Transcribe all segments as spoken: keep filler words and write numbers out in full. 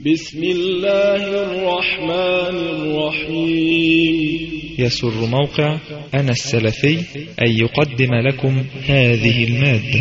بسم الله الرحمن الرحيم. يسر موقع أنا السلفي أن يقدم لكم هذه المادة.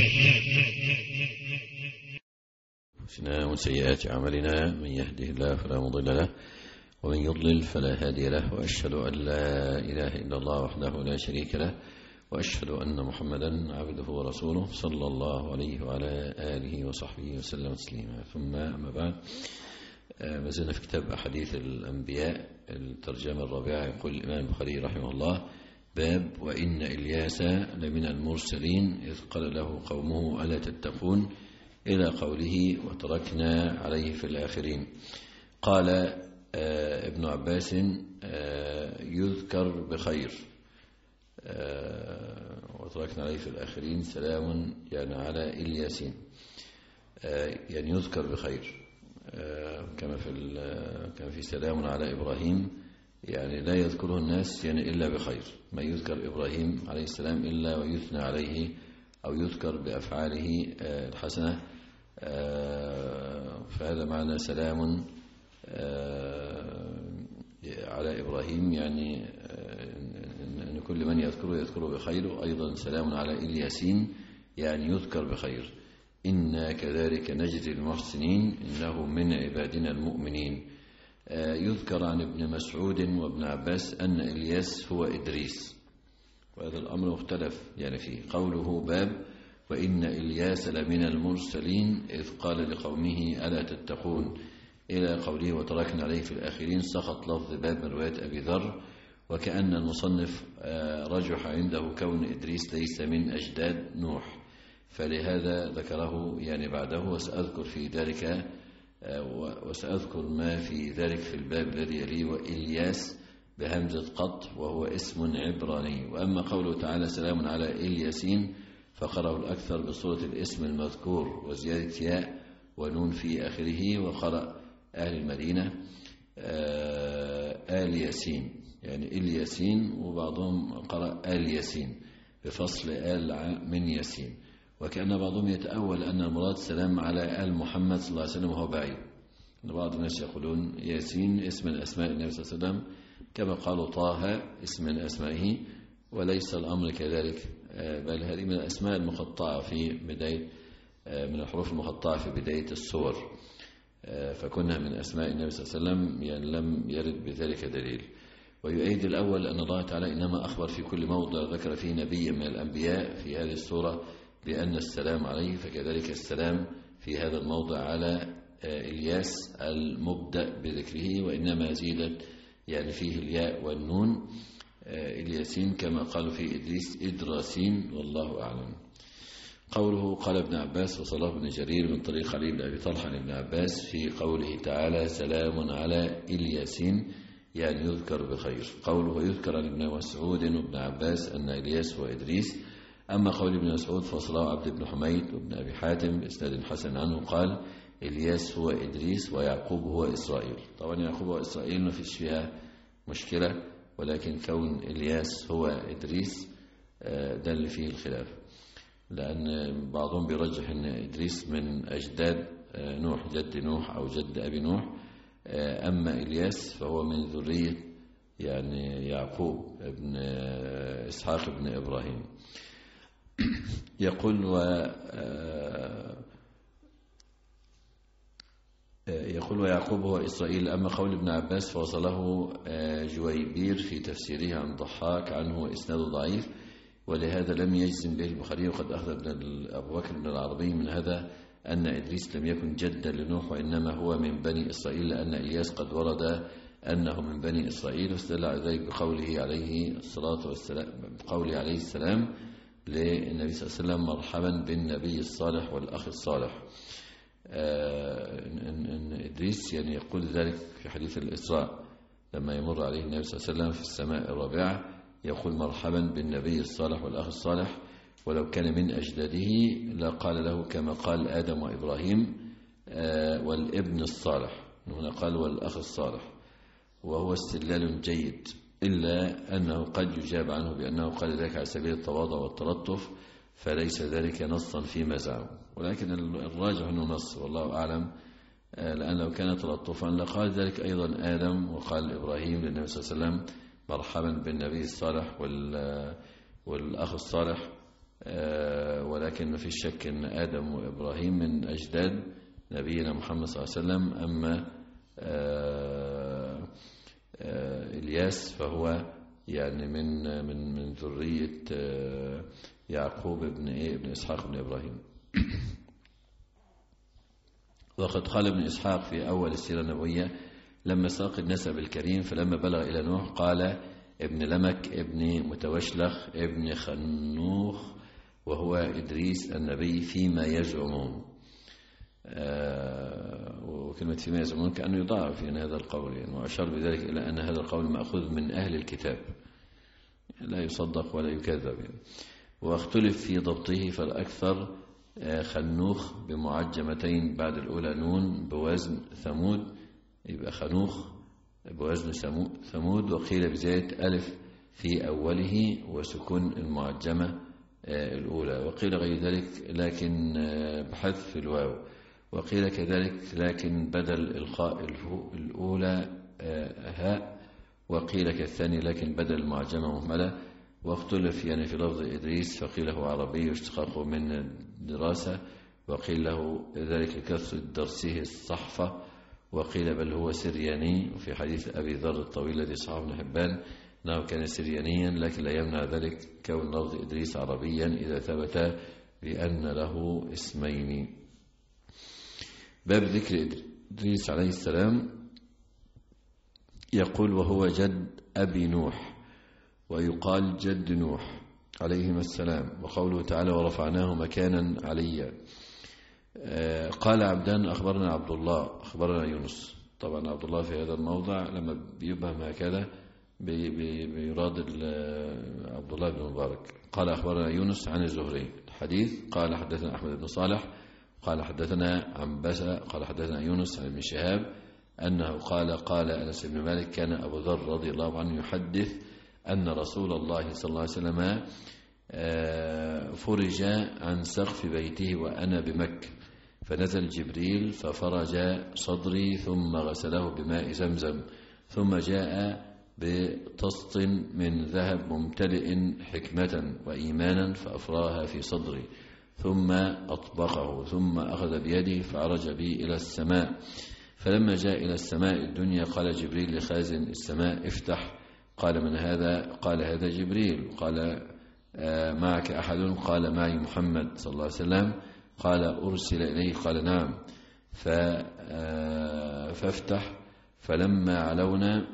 من سيئات أعمالنا من يهده الله فلا مضل له ومن يضلل فلا هادي له، وأشهد أن لا إله إلا الله وحده لا شريك له، وأشهد أن محمدا عبده ورسوله صلى الله عليه وعلى آله وصحبه وسلم تسليما. ثم أما بعد، ما زلنا في كتاب أحاديث الأنبياء الترجمة الرابعة. يقول الإمام البخاري رحمه الله: باب وإن إلياس لمن المرسلين إذ قال له قومه ألا تتقون، إلى قوله وتركنا عليه في الآخرين. قال آه ابن عباس آه يذكر بخير، آه وتركنا عليه في الآخرين سلام يعني على إلياسين، آه يعني يذكر بخير، آه كما في كما في سلام على إبراهيم، يعني لا يذكره الناس يعني إلا بخير. ما يذكر إبراهيم عليه السلام إلا ويثنى عليه أو يذكر بأفعاله آه الحسنة، آه فهذا معنى سلام آه على إبراهيم، يعني آه أن كل من يذكره يذكره بخير. وأيضا سلام على إلياسين يعني يذكر بخير. إنا كذلك نجزي المحسنين إنه من عبادنا المؤمنين. آه يذكر عن ابن مسعود وابن عباس أن إلياس هو إدريس، وهذا الأمر مختلف يعني فيه. قوله باب وإن إلياس لمن المرسلين إذ قال لقومه ألا تتقون، إلى قوله وتركنا عليه في الآخرين، سقط لفظ باب من رواية أبي ذر، وكأن المصنف رجح عنده كون إدريس ليس من أجداد نوح، فلهذا ذكره يعني بعده. وسأذكر في ذلك وسأذكر ما في ذلك في الباب الذي يليه، وإلياس بهمزة قط وهو اسم عبراني. وأما قوله تعالى سلام على إلياسين فقرأه الأكثر بصورة الاسم المذكور وزيادة ياء ونون في آخره، وقرأ أهل المدينة آل ياسين يعني إلياسين، وبعضهم قرأ آل ياسين بفصل آل من ياسين. وكأن بعضهم يتأول أن المراد سلام على آل محمد صلى الله عليه وسلم وهو بعيد. بعض الناس يقولون ياسين اسم من أسماء النبي صلى الله عليه وسلم، كما قالوا طه اسم من أسمائه، وليس الأمر كذلك، بل هذه من الأسماء المقطعة في بداية من الحروف المقطعة في بداية السور، فكنا من أسماء النبي صلى الله عليه وسلم يعني لم يرد بذلك دليل. ويؤيد الأول أن الله تعالى إنما أخبر في كل موضع ذكر فيه نبيا من الأنبياء في هذه السورة بأن السلام عليه، فكذلك السلام في هذا الموضع على إلياس المبدأ بذكره، وإنما زيدت يعني فيه الياء والنون إلياسين، كما قالوا في إدريس إدراسين، والله أعلم. قوله قال ابن عباس وصلاه بن جرير من طريق علي بن أبي طلحة بن عباس في قوله تعالى سلام على إلياسين يعني يذكر بخير. قوله يذكر عن ابن مسعود وابن عباس أن إلياس وإدريس. أما قول ابن مسعود فصلاه عبد بن حميد وابن أبي حاتم بإسناد حسن عنه قال إلياس هو إدريس ويعقوب هو إسرائيل. طبعا يعقوب هو إسرائيل ما فيش فيها مشكلة، ولكن كون إلياس هو إدريس ده اللي فيه الخلاف، لأن بعضهم بيرجح أن إدريس من أجداد نوح، جد نوح أو جد أبي نوح، أما إلياس فهو من ذرية يعني يعقوب ابن إسحاق ابن إبراهيم. يقول و يقول ويعقوب هو إسرائيل. أما قول ابن عباس فوصله جويبير في تفسيره عن ضحاك عنه وإسناده ضعيف، ولهذا لم يجزم به البخاري. وقد أخذ ابن أبو بكر بن العربي من هذا أن إدريس لم يكن جدا لنوح، وإنما هو من بني إسرائيل، لأن إلياس قد ورد أنه من بني إسرائيل، واستدل على ذلك بقوله عليه الصلاة والسلام بقوله عليه السلام للنبي صلى الله عليه وسلم مرحبا بالنبي الصالح والأخ الصالح. إن إدريس يعني يقول ذلك في حديث الإسراء لما يمر عليه النبي صلى الله عليه وسلم في السماء الرابعة، يقول مرحبا بالنبي الصالح والأخ الصالح، ولو كان من أجداده لقال له كما قال آدم وإبراهيم والابن الصالح، هنا قال والأخ الصالح، وهو استدلال جيد، إلا أنه قد يجاب عنه بأنه قال ذلك على سبيل التواضع والتلطف، فليس ذلك نصا فيما زعموا، ولكن الراجح أنه نص، والله أعلم لأن لو كان تلطفا لقال ذلك أيضا آدم وقال إبراهيم للنبي صلى الله عليه وسلم مرحبا بالنبي الصالح والأخ الصالح، ولكن ما في شك أن آدم وإبراهيم من أجداد نبينا محمد صلى الله عليه وسلم. أما إلياس فهو يعني من من من ذرية يعقوب ابن إيه ابن إسحاق ابن إبراهيم. وقد قال ابن إسحاق في أول السيرة النبوية لما ساق النسب الكريم فلما بلغ إلى نوح قال ابن لمك ابن متوشلخ ابن خنوخ وهو إدريس النبي فيما يزعمون. آه وكلمة فيما يزعمون كأنه يضاعف يعني هذا القول يعني، وأشار بذلك إلى أن هذا القول مأخوذ من أهل الكتاب لا يصدق ولا يكذب يعني. واختلف في ضبطه فالأكثر آه خنوخ بمعجمتين بعد الأولى نون بوزن ثمود يبقى خنوخ بوزن ثمود، وقيل بزيادة ألف في أوله وسكون المعجمة الأولى، وقيل غير ذلك لكن بحذف الواو، وقيل كذلك لكن بدل إلقاء الأولى هاء، وقيل كالثاني لكن بدل المعجمة مهملة. واختلف يعني في لفظ إدريس فقيل هو عربي واشتقاقه من الدراسة، وقيل له ذلك كثرة درسه الصحفة، وقيل بل هو سرياني. وفي حديث أبي ذر الطويل الذي صححه ابن حبان أنه كان سريانيا، لكن لا يمنع ذلك كون لفظ إدريس عربيا إذا ثبت بأن له اسمين. باب ذكر إدريس عليه السلام يقول وهو جد أبي نوح، ويقال جد نوح عليهما السلام. وقوله تعالى ورفعناه مكانا عليا. قال عبدان أخبرنا عبد الله أخبرنا يونس. طبعا عبد الله في هذا الموضع لما بيبهم هكذا بيراد عبد الله بن مبارك. قال أخبرنا يونس عن الزهري الحديث. قال حدثنا أحمد بن صالح قال حدثنا عنبسة قال حدثنا يونس عن ابن شهاب أنه قال قال أنس بن مالك كان أبو ذر رضي الله عنه يحدث أن رسول الله صلى الله عليه وسلم فرج عن سقف بيته وأنا بمكة، فنزل جبريل ففرج صدري ثم غسله بماء زمزم، ثم جاء بطسط من ذهب ممتلئ حكمة وإيمانا فأفراها في صدري، ثم أطبقه، ثم أخذ بيدي فعرج بي إلى السماء. فلما جاء إلى السماء الدنيا قال جبريل لخازن السماء افتح. قال من هذا؟ قال هذا جبريل. قال معك أحد؟ قال معي محمد صلى الله عليه وسلم. قال أرسل إليه؟ قال نعم. فافتح. فلما علونا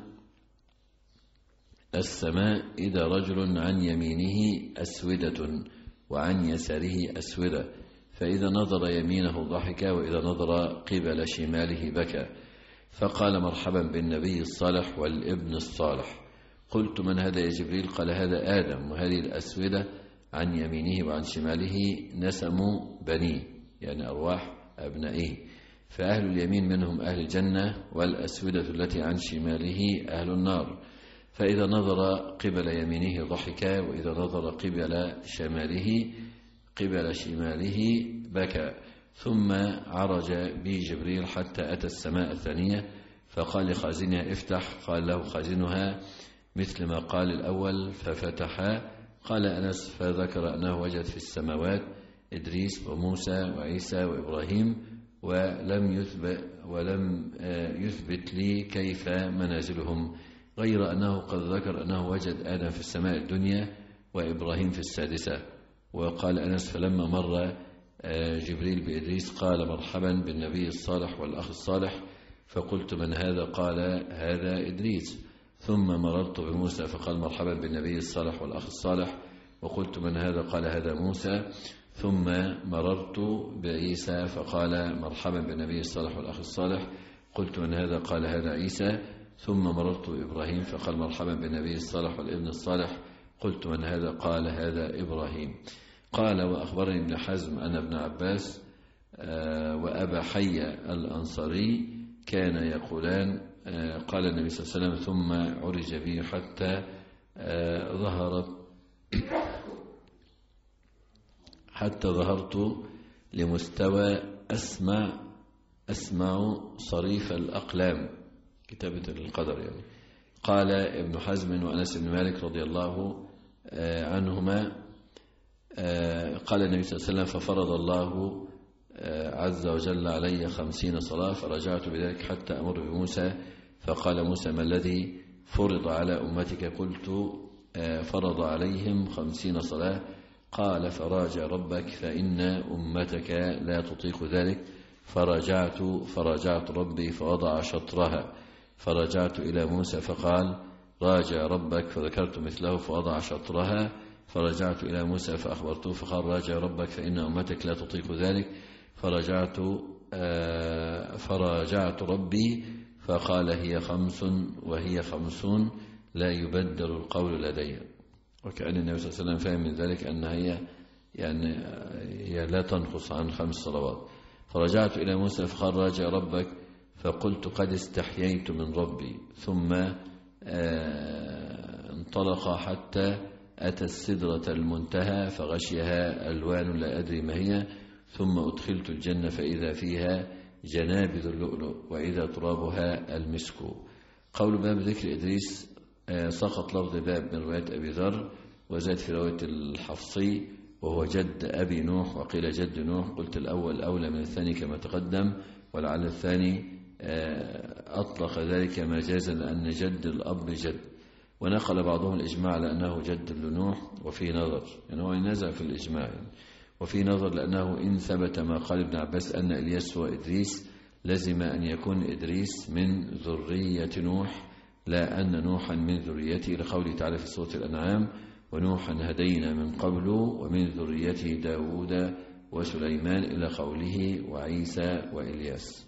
السماء إذا رجل عن يمينه أسودة وعن يساره أسودة، فإذا نظر يمينه ضحك وإذا نظر قبل شماله بكى. فقال مرحبا بالنبي الصالح والابن الصالح. قلت من هذا يا جبريل؟ قال هذا آدم، وهذه الأسودة عن يمينه وعن شماله نسم بنيه يعني أرواح أبنائه، فأهل اليمين منهم أهل الجنة، والأسودة التي عن شماله أهل النار. فإذا نظر قبل يمينه ضحك وإذا نظر قبل شماله قبل شماله بكى. ثم عرج بي جبريل حتى أتى السماء الثانية فقال لخازنها افتح. قال له خازنها مثل ما قال الأول ففتحا. قال أنس فذكر أنه وجد في السماوات إدريس وموسى وعيسى وإبراهيم، ولم يثبت, ولم يثبت لي كيف منازلهم، غير أنه قد ذكر أنه وجد آدم في السماء الدنيا وإبراهيم في السادسة. وقال أنس فلما مر جبريل بإدريس قال مرحبا بالنبي الصالح والأخ الصالح، فقلت من هذا؟ قال هذا إدريس. ثم مررت بموسى فقال مرحبا بالنبي الصالح والأخ الصالح، وقلت من هذا؟ قال هذا موسى. ثم مررت بعيسى فقال مرحبا بالنبي الصالح والأخ الصالح، قلت من هذا؟ قال هذا عيسى. ثم مررت بإبراهيم فقال مرحبا بالنبي الصالح والابن الصالح، قلت من هذا؟ قال هذا إبراهيم. قال وأخبرني ابن حزم أن ابن عباس وأبا حية الأنصاري كان يقولان قال النبي صلى الله عليه وسلم ثم عرج بي حتى ظهرت حتى ظهرت لمستوى أسمع أسمع صريف الأقلام، كتابة القدر يعني. قال ابن حزم وأنس بن مالك رضي الله عنهما قال النبي صلى الله عليه وسلم: ففرض الله عز وجل علي خمسين صلاة، فرجعت بذلك حتى أمر بموسى، فقال موسى: ما الذي فرض على أمتك؟ قلت: فرض عليهم خمسين صلاة. قال: فراجع ربك فإن أمتك لا تطيق ذلك. فرجعت فرجعت ربي فوضع شطرها، فرجعت إلى موسى فقال: راجع ربك، فذكرت مثله فوضع شطرها. فرجعت إلى موسى فأخبرته فقال: راجع ربك فإن أمتك لا تطيق ذلك. فرجعت فرجعت ربي فقال: هي خمس وهي خمسون لا يبدل القول لدي. وكأن النبي صلى الله عليه وسلم فهم من ذلك أن هي يعني هي لا تنقص عن خمس صلوات. فرجعت إلى موسى فقال: راجع ربك. فقلت: قد استحييت من ربي. ثم انطلق حتى أتى السدرة المنتهى فغشيها ألوان لا أدري ما هي. ثم أدخلت الجنة فإذا فيها جنابذ اللؤلؤ وإذا ترابها المسك. قول باب ذكر إدريس سقط لفظ باب من رواية أبي ذر، وزاد في رواية الحفصي وهو جد أبي نوح، وقيل جد نوح. قلت الأول أولى من الثاني كما تقدم، ولعل الثاني أطلق ذلك مجازا لأن جد الأب جد. ونقل بعضهم الإجماع لأنه جد لنوح، وفي نظر يعني هو ينازع في الإجماع يعني. وفي نظر لأنه إن ثبت ما قال ابن عباس أن إلياس هو إدريس لزم أن يكون إدريس من ذرية نوح، لا أن نوحا من ذريته، لقوله تعالى في سورة الأنعام: ونوحا هدينا من قبل ومن ذريته داود وسليمان، إلى قوله وعيسى وإلياس.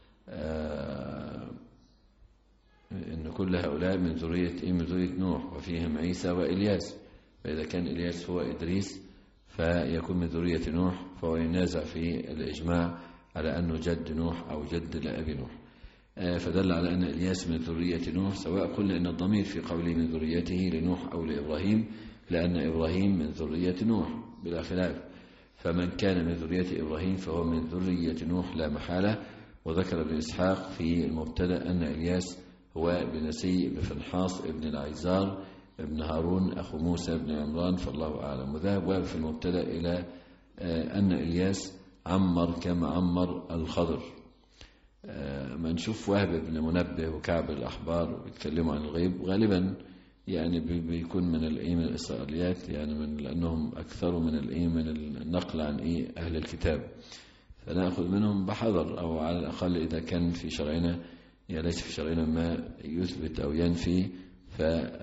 آه إن كل هؤلاء من ذرية من ذرية نوح، وفيهم عيسى وإلياس. فإذا كان إلياس هو إدريس فيكون من ذرية نوح، فهو ينازع في الإجماع على أنه جد نوح أو جد لأبي نوح. فدل على أن إلياس من ذرية نوح، سواء قلنا أن الضمير في قوله من ذريته لنوح أو لإبراهيم، لأن إبراهيم من ذرية نوح بلا خلاف. فمن كان من ذرية إبراهيم فهو من ذرية نوح لا محالة. وذكر ابن إسحاق في المبتدأ أن إلياس هو ابن نسي بن فنحاص ابن العيزار ابن هارون أخو موسى بن عمران، فالله أعلم. وذهب وهب في المبتدأ إلى أن إلياس عمر كما عمر الخضر. ما نشوف وهب بن منبه وكعب الأحبار بيتكلموا عن الغيب غالبا يعني بيكون من الإيه من الإسرائيليات، يعني من لأنهم أكثر من الإيه من النقل عن إيه أهل الكتاب، فنأخذ منهم بحذر، أو على الأقل إذا كان في شرعنا يعني ليس في شرعنا ما يثبت أو ينفي، ف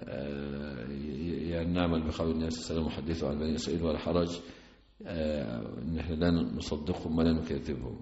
يعني نعمل بقول النبي صلى الله عليه وسلم: وحدثوا عن بني إسرائيل ولا حرج، إن إحنا لا نصدقهم ولا نكذبهم.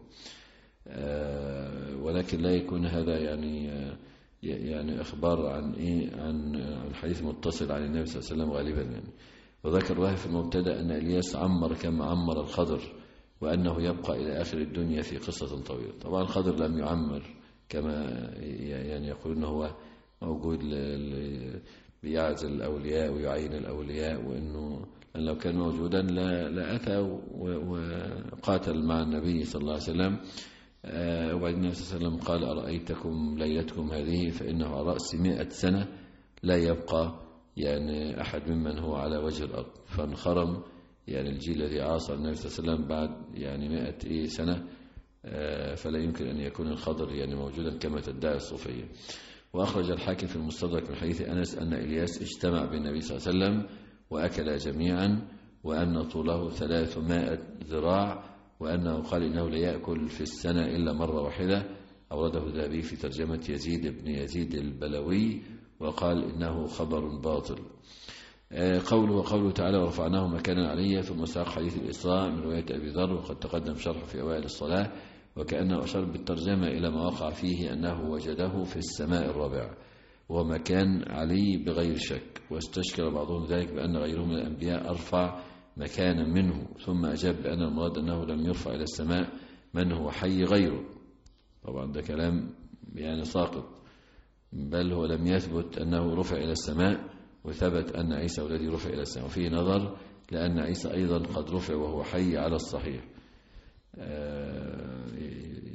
ولكن لا يكون هذا يعني يعني إخبار عن إيه عن الحديث متصل عن النبي صلى الله عليه وسلم غالبا يعني. وذكر وهب في المبتدأ أن إلياس عمر كما عمر الخضر، وأنه يبقى إلى آخر الدنيا في قصة طويلة. طبعا الخضر لم يعمر كما يعني يقولون هو موجود بيعزل الأولياء ويعين الأولياء، وأنه لو كان موجودا لا, لا أتى وقاتل مع النبي صلى الله عليه وسلم. وبعد النبي صلى الله عليه وسلم قال: أرأيتكم ليلتكم هذه فإنه على رأس مئة سنة لا يبقى يعني أحد ممن هو على وجه الأرض. فانخرم يعني الجيل الذي عاصر النبي صلى الله عليه وسلم بعد يعني مئة سنة، فلا يمكن أن يكون الخضر يعني موجودا كما تدعي الصوفية. وأخرج الحاكم في المستدرك من حديث أنس أن إلياس اجتمع بالنبي صلى الله عليه وسلم وأكل جميعا، وأن طوله ثلاثمائة ذراع، وأنه قال إنه لا يأكل في السنة إلا مرة واحدة. أورده الذهبي في ترجمة يزيد بن يزيد البلوي، وقال إنه خبر باطل. قوله وقوله تعالى: ورفعناه مكانا عليا. ثم ساق حديث الإسراء من رواية أبي ذر، وقد تقدم شرح في أوائل الصلاة، وكأنه أشار بالترجمة إلى ما وقع فيه أنه وجده في السماء الرابعة، ومكان علي بغير شك. واستشكل بعضهم ذلك بأن غيرهم من الأنبياء أرفع مكانا منه، ثم أجاب بأن المراد أنه لم يرفع إلى السماء من هو حي غيره. طبعا ده كلام يعني ساقط، بل هو لم يثبت أنه رفع إلى السماء، وثبت أن عيسى الذي رفع إلى السماء. وفيه نظر لأن عيسى أيضا قد رفع وهو حي على الصحيح،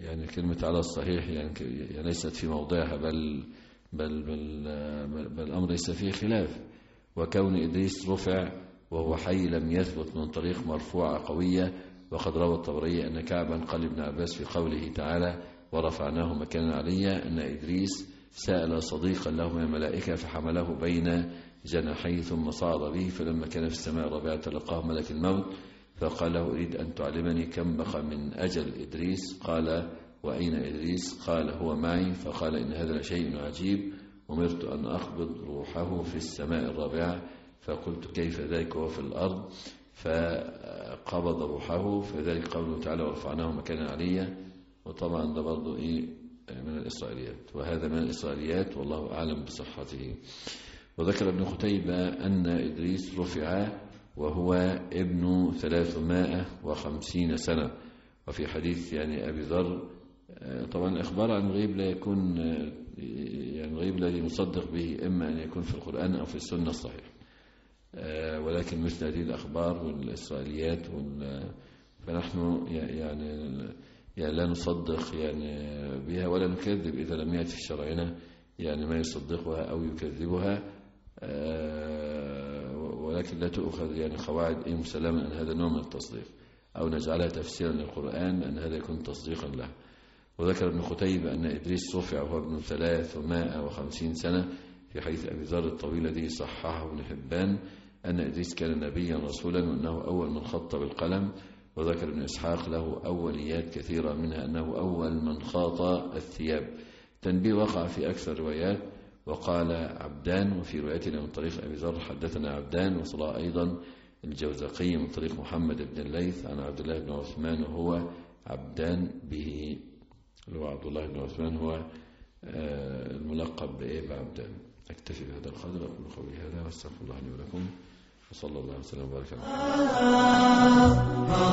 يعني كلمة على الصحيح يعني ليست في موضعها، بل بل بل, بل, بل الأمر ليس فيه خلاف. وكون إدريس رفع وهو حي لم يثبت من طريق مرفوعة قوية. وقد روى الطبري أن كعبا قال ابن عباس في قوله تعالى ورفعناه مكانا عليا أن إدريس سأل صديقا له من الملائكة فحمله بين جناحيه ثم صعد به، فلما كان في السماء الرابعة تلقاه ملك الموت فقال له أريد أن تعلمني كم بقى من أجل إدريس؟ قال وأين إدريس؟ قال هو معي. فقال إن هذا شيء عجيب، أمرت أن أقبض روحه في السماء الرابعة. فقلت كيف ذلك وهو في الأرض؟ فقبض روحه. فذلك قوله تعالى ورفعناه مكانا عليا. وطبعا ده برضو إيه من الإسرائيليات، وهذا من الإسرائيليات والله أعلم بصحته. وذكر ابن قتيبة أن إدريس رفع وهو ابن ثلاثمائة وخمسين سنة. وفي حديث يعني أبي ذر طبعا إخبار عن غيب لا يكون يعني غيب الذي نصدق به إما أن يكون في القرآن أو في السنة الصحيحة، ولكن مثل هذه الأخبار والإسرائيليات فنحن يعني يعني لا نصدق يعني بها ولا نكذب إذا لم يأتي في شرعنا يعني ما يصدقها أو يكذبها، ولكن لا تؤخذ يعني قواعد إيه مسلمة أن هذا نوع من التصديق أو نجعلها تفسيرا للقرآن أن هذا يكون تصديقا له. وذكر ابن قتيبة أن إدريس رفع وهو ابن ثلاثمائة وخمسين سنة في حديث أبي ذر الطويل الذي صححه ابن حبان أن إدريس كان نبيا رسولا وأنه أول من خط بالقلم. وذكر ابن إسحاق له أوليات كثيرة منها أنه أول من خاط الثياب. تنبيه وقع في أكثر روايات. وقال عبدان وفي روايتنا من طريق أبي ذر حدثنا عبدان، وصلى أيضا الجوزقي من طريق محمد بن الليث عن عبد الله بن عثمان وهو عبدان به، اللي هو عبد الله بن عثمان هو الملقب بإيه بعبدان. أكتفي بهذا القدر، أقول قولي هذا واستغفر الله لي ولكم، وصلى الله وسلم وبارك على